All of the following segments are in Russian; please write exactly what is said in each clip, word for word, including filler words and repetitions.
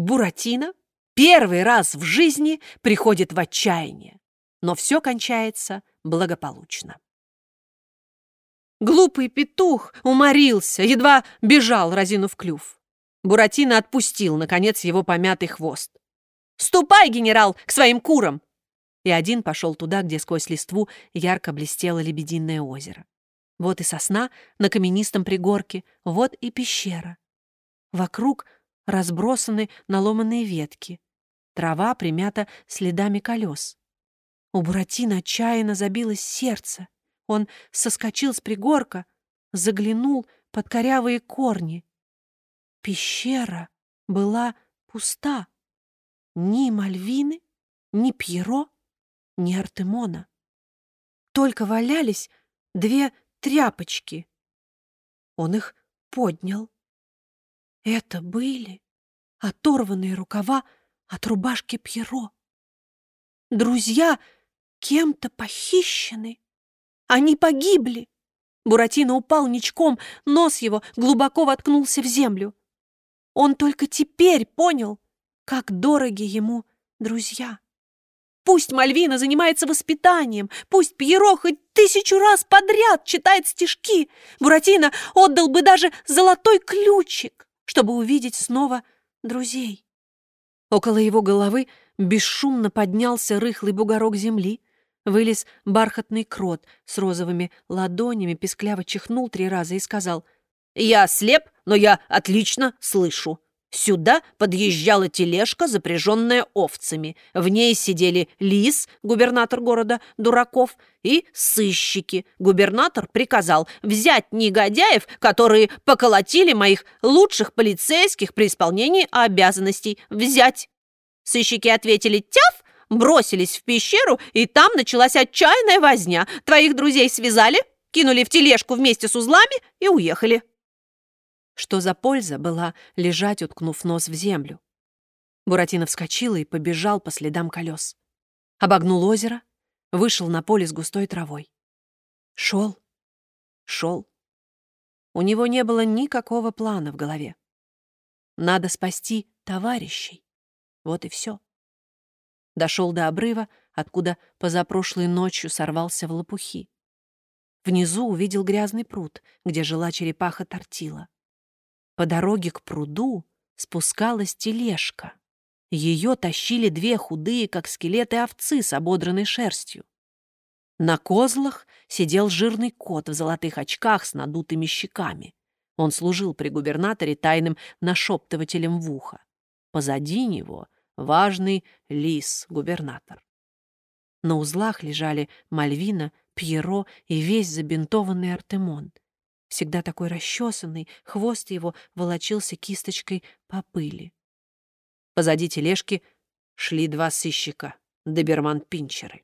Буратино первый раз в жизни приходит в отчаяние, но все кончается благополучно. Глупый петух уморился, едва бежал, разинув клюв. Буратино отпустил, наконец, его помятый хвост. «Ступай, генерал, к своим курам!» И один пошел туда, где сквозь листву ярко блестело Лебединое озеро. Вот и сосна на каменистом пригорке, вот и пещера. Вокруг разбросаны наломанные ветки. Трава примята следами колес. У Буратино отчаянно забилось сердце. Он соскочил с пригорка, заглянул под корявые корни. Пещера была пуста. Ни Мальвины, ни Пьеро, ни Артемона. Только валялись две тряпочки. Он их поднял. Это были оторванные рукава от рубашки Пьеро. Друзья кем-то похищены. Они погибли. Буратино упал ничком, нос его глубоко воткнулся в землю. Он только теперь понял, как дороги ему друзья. Пусть Мальвина занимается воспитанием, пусть Пьеро хоть тысячу раз подряд читает стишки. Буратино отдал бы даже золотой ключик, чтобы увидеть снова друзей. Около его головы бесшумно поднялся рыхлый бугорок земли, вылез бархатный крот с розовыми ладонями, пискляво чихнул три раза и сказал: «Я слеп, но я отлично слышу. Сюда подъезжала тележка, запряженная овцами. В ней сидели лис, губернатор города дураков, и сыщики. Губернатор приказал взять негодяев, которые поколотили моих лучших полицейских при исполнении обязанностей. Взять!» Сыщики ответили «тяф», бросились в пещеру, и там началась отчаянная возня. Твоих друзей связали, кинули в тележку вместе с узлами и уехали. Что за польза была лежать, уткнув нос в землю? Буратино вскочил и побежал по следам колес. Обогнул озеро, вышел на поле с густой травой. Шел, шел. У него не было никакого плана в голове. Надо спасти товарищей. Вот и все. Дошел до обрыва, откуда позапрошлой ночью сорвался в лопухи. Внизу увидел грязный пруд, где жила черепаха Тортила. По дороге к пруду спускалась тележка. Ее тащили две худые, как скелеты, овцы с ободранной шерстью. На козлах сидел жирный кот в золотых очках с надутыми щеками. Он служил при губернаторе тайным нашептывателем в ухо. Позади него важный лис-губернатор. На узлах лежали Мальвина, Пьеро и весь забинтованный Артемон. Всегда такой расчесанный, хвост его волочился кисточкой по пыли. Позади тележки шли два сыщика, доберман-пинчеры.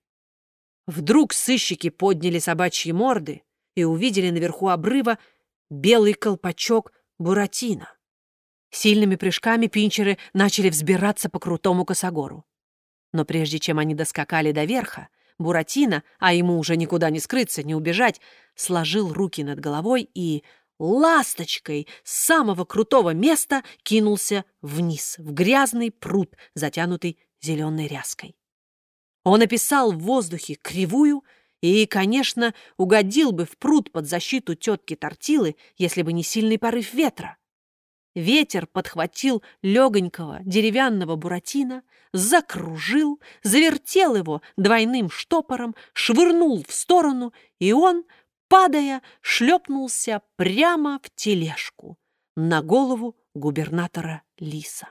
Вдруг сыщики подняли собачьи морды и увидели наверху обрыва белый колпачок Буратино. Сильными прыжками пинчеры начали взбираться по крутому косогору. Но прежде чем они доскакали до верха, Буратино, а ему уже никуда не скрыться, не убежать, сложил руки над головой и ласточкой с самого крутого места кинулся вниз, в грязный пруд, затянутый зеленой ряской. Он описал в воздухе кривую и, конечно, угодил бы в пруд под защиту тетки Тортилы, если бы не сильный порыв ветра. Ветер подхватил легонького деревянного Буратино, закружил, завертел его двойным штопором, швырнул в сторону, и он, падая, шлепнулся прямо в тележку на голову губернатора Лиса.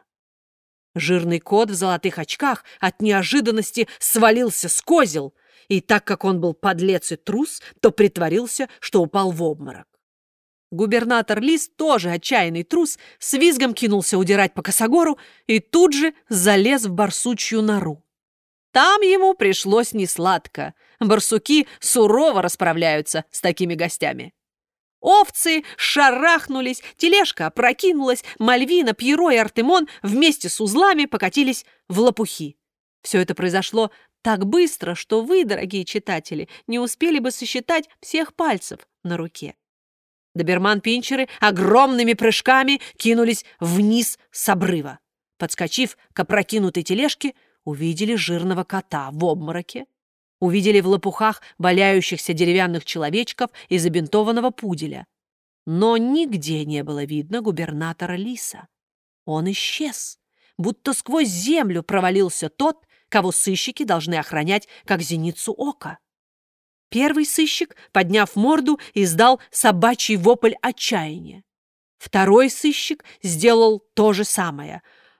Жирный кот в золотых очках от неожиданности свалился с козел, и так как он был подлец и трус, то притворился, что упал в обморок. Губернатор Лис, тоже отчаянный трус, с визгом кинулся удирать по косогору и тут же залез в барсучью нору. Там ему пришлось несладко. Барсуки сурово расправляются с такими гостями. Овцы шарахнулись, тележка опрокинулась, Мальвина, Пьеро и Артемон вместе с узлами покатились в лопухи. Все это произошло так быстро, что вы, дорогие читатели, не успели бы сосчитать всех пальцев на руке. Доберман-пинчеры огромными прыжками кинулись вниз с обрыва. подскочив к опрокинутой тележке, увидели жирного кота в обмороке, увидели в лопухах валяющихся деревянных человечков и забинтованного пуделя. Но нигде не было видно губернатора Лиса. Он исчез, будто сквозь землю провалился тот, кого сыщики должны охранять, как зеницу ока. Первый сыщик, подняв морду, издал собачий вопль отчаяния. Второй сыщик сделал то же самое.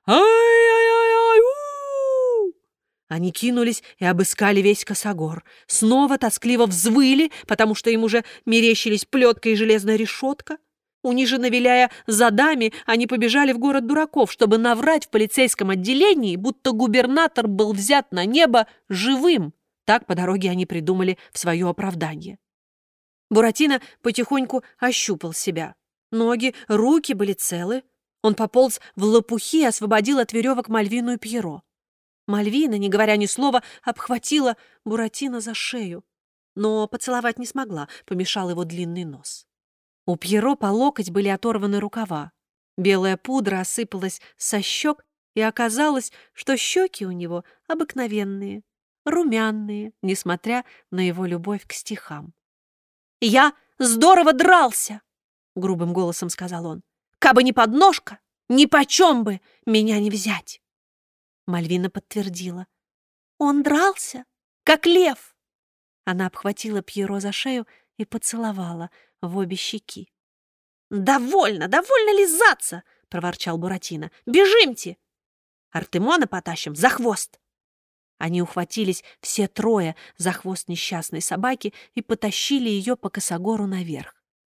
«Ай-яй-яй-яй-у!» Они кинулись и обыскали весь косогор. Снова тоскливо взвыли, потому что им уже мерещились плетка и железная решетка. Униженно виляя задами, они побежали в город дураков, чтобы наврать в полицейском отделении, будто губернатор был взят на небо живым. Так по дороге они придумали в свое оправдание. Буратино потихоньку ощупал себя. Ноги, руки были целы. Он пополз в лопухи и освободил от веревок Мальвину и Пьеро. Мальвина, не говоря ни слова, обхватила Буратино за шею, но поцеловать не смогла, помешал его длинный нос. У Пьеро по локоть были оторваны рукава. Белая пудра осыпалась со щек, и оказалось, что щеки у него обыкновенные, румяные, несмотря на его любовь к стихам. «Я здорово дрался!» — грубым голосом сказал он. «Кабы не подножка, ни почем бы меня не взять!» Мальвина подтвердила. «Он дрался, как лев!» Она обхватила Пьеро за шею и поцеловала в обе щеки. «Довольно, довольно лизаться!» — проворчал Буратино. «Бежимте! Артемона потащим за хвост!» Они ухватились все трое за хвост несчастной собаки и потащили ее по косогору наверх.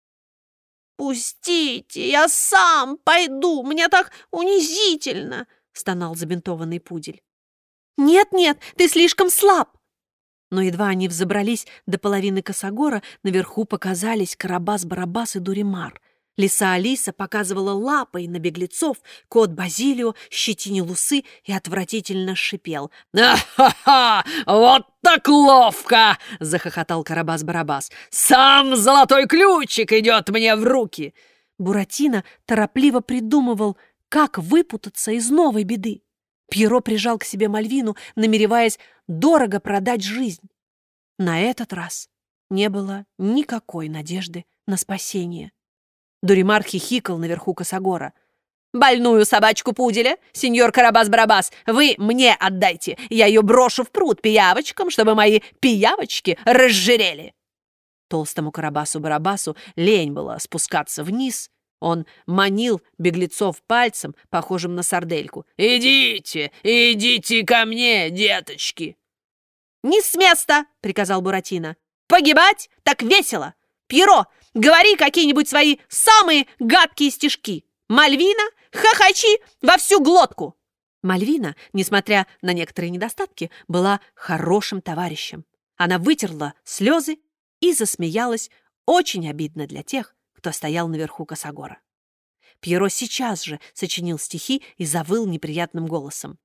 «Пустите, я сам пойду, мне так унизительно!» — стонал забинтованный пудель. «Нет-нет, ты слишком слаб!» Но едва они взобрались до половины косогора, наверху показались Карабас-Барабас и Дуримар. Лиса Алиса показывала лапой на беглецов, кот Базилио щетинил усы и отвратительно шипел. «А-ха-ха! Вот так ловко!» — захохотал Карабас-Барабас. «Сам золотой ключик идет мне в руки!» Буратино торопливо придумывал, как выпутаться из новой беды. Пьеро прижал к себе Мальвину, намереваясь дорого продать жизнь. На этот раз не было никакой надежды на спасение. Дуримар хихикал наверху косогора. «Больную собачку пуделя, сеньор Карабас-Барабас, вы мне отдайте. Я ее брошу в пруд пиявочкам, чтобы мои пиявочки разжирели». Толстому Карабасу-Барабасу лень было спускаться вниз. Он манил беглецов пальцем, похожим на сардельку. «Идите, идите ко мне, деточки!» «Не с места!» — приказал Буратино. «Погибать так весело! Пьеро, говори какие-нибудь свои самые гадкие стишки! Мальвина, хохочи во всю глотку!» Мальвина, несмотря на некоторые недостатки, была хорошим товарищем. Она вытерла слезы и засмеялась, очень обидно для тех, кто стоял наверху косогора. Пьеро сейчас же сочинил стихи и завыл неприятным голосом.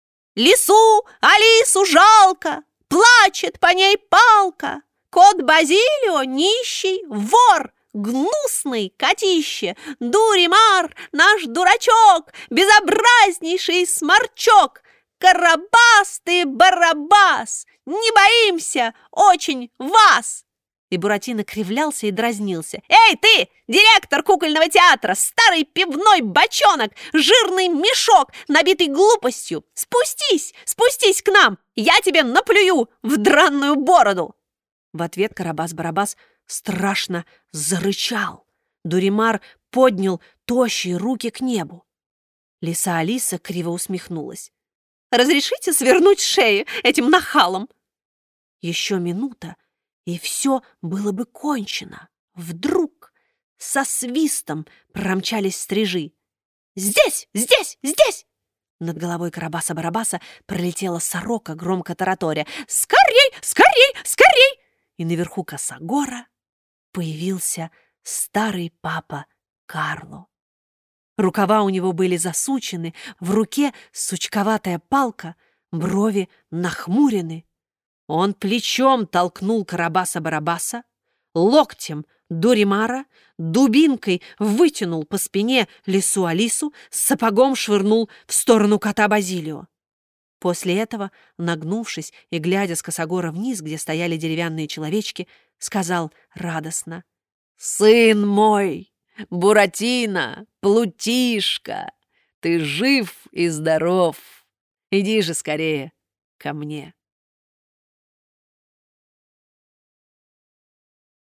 «Лису, Алису жалко, плачет по ней палка. Кот Базилио нищий, вор, гнусный котище. Дуримар, наш дурачок, безобразнейший сморчок. Карабас ты, Барабас, не боимся очень вас!» И Буратино кривлялся и дразнился. «Эй, ты, директор кукольного театра, старый пивной бочонок, жирный мешок, набитый глупостью! Спустись, спустись к нам, я тебе наплюю в дранную бороду!» В ответ Карабас-Барабас страшно зарычал. Дуримар поднял тощие руки к небу. Лиса Алиса криво усмехнулась. «Разрешите свернуть шею этим нахалам?» Еще минута, и все было бы кончено. Вдруг со свистом промчались стрижи. «Здесь! Здесь! Здесь!» Над головой Карабаса-Барабаса пролетела сорока, громко тараторя. «Скорей! Скорей! Скорей!» И наверху косогора появился старый папа Карло. Рукава у него были засучены, в руке сучковатая палка, брови нахмурены. Он плечом толкнул Карабаса-Барабаса, локтем Дуримара дубинкой вытянул по спине лису Алису, с сапогом швырнул в сторону кота Базилио. После этого, нагнувшись и глядя с косогора вниз, где стояли деревянные человечки, сказал радостно: «Сын мой, Буратино, Плутишка, ты жив и здоров. Иди же скорее ко мне».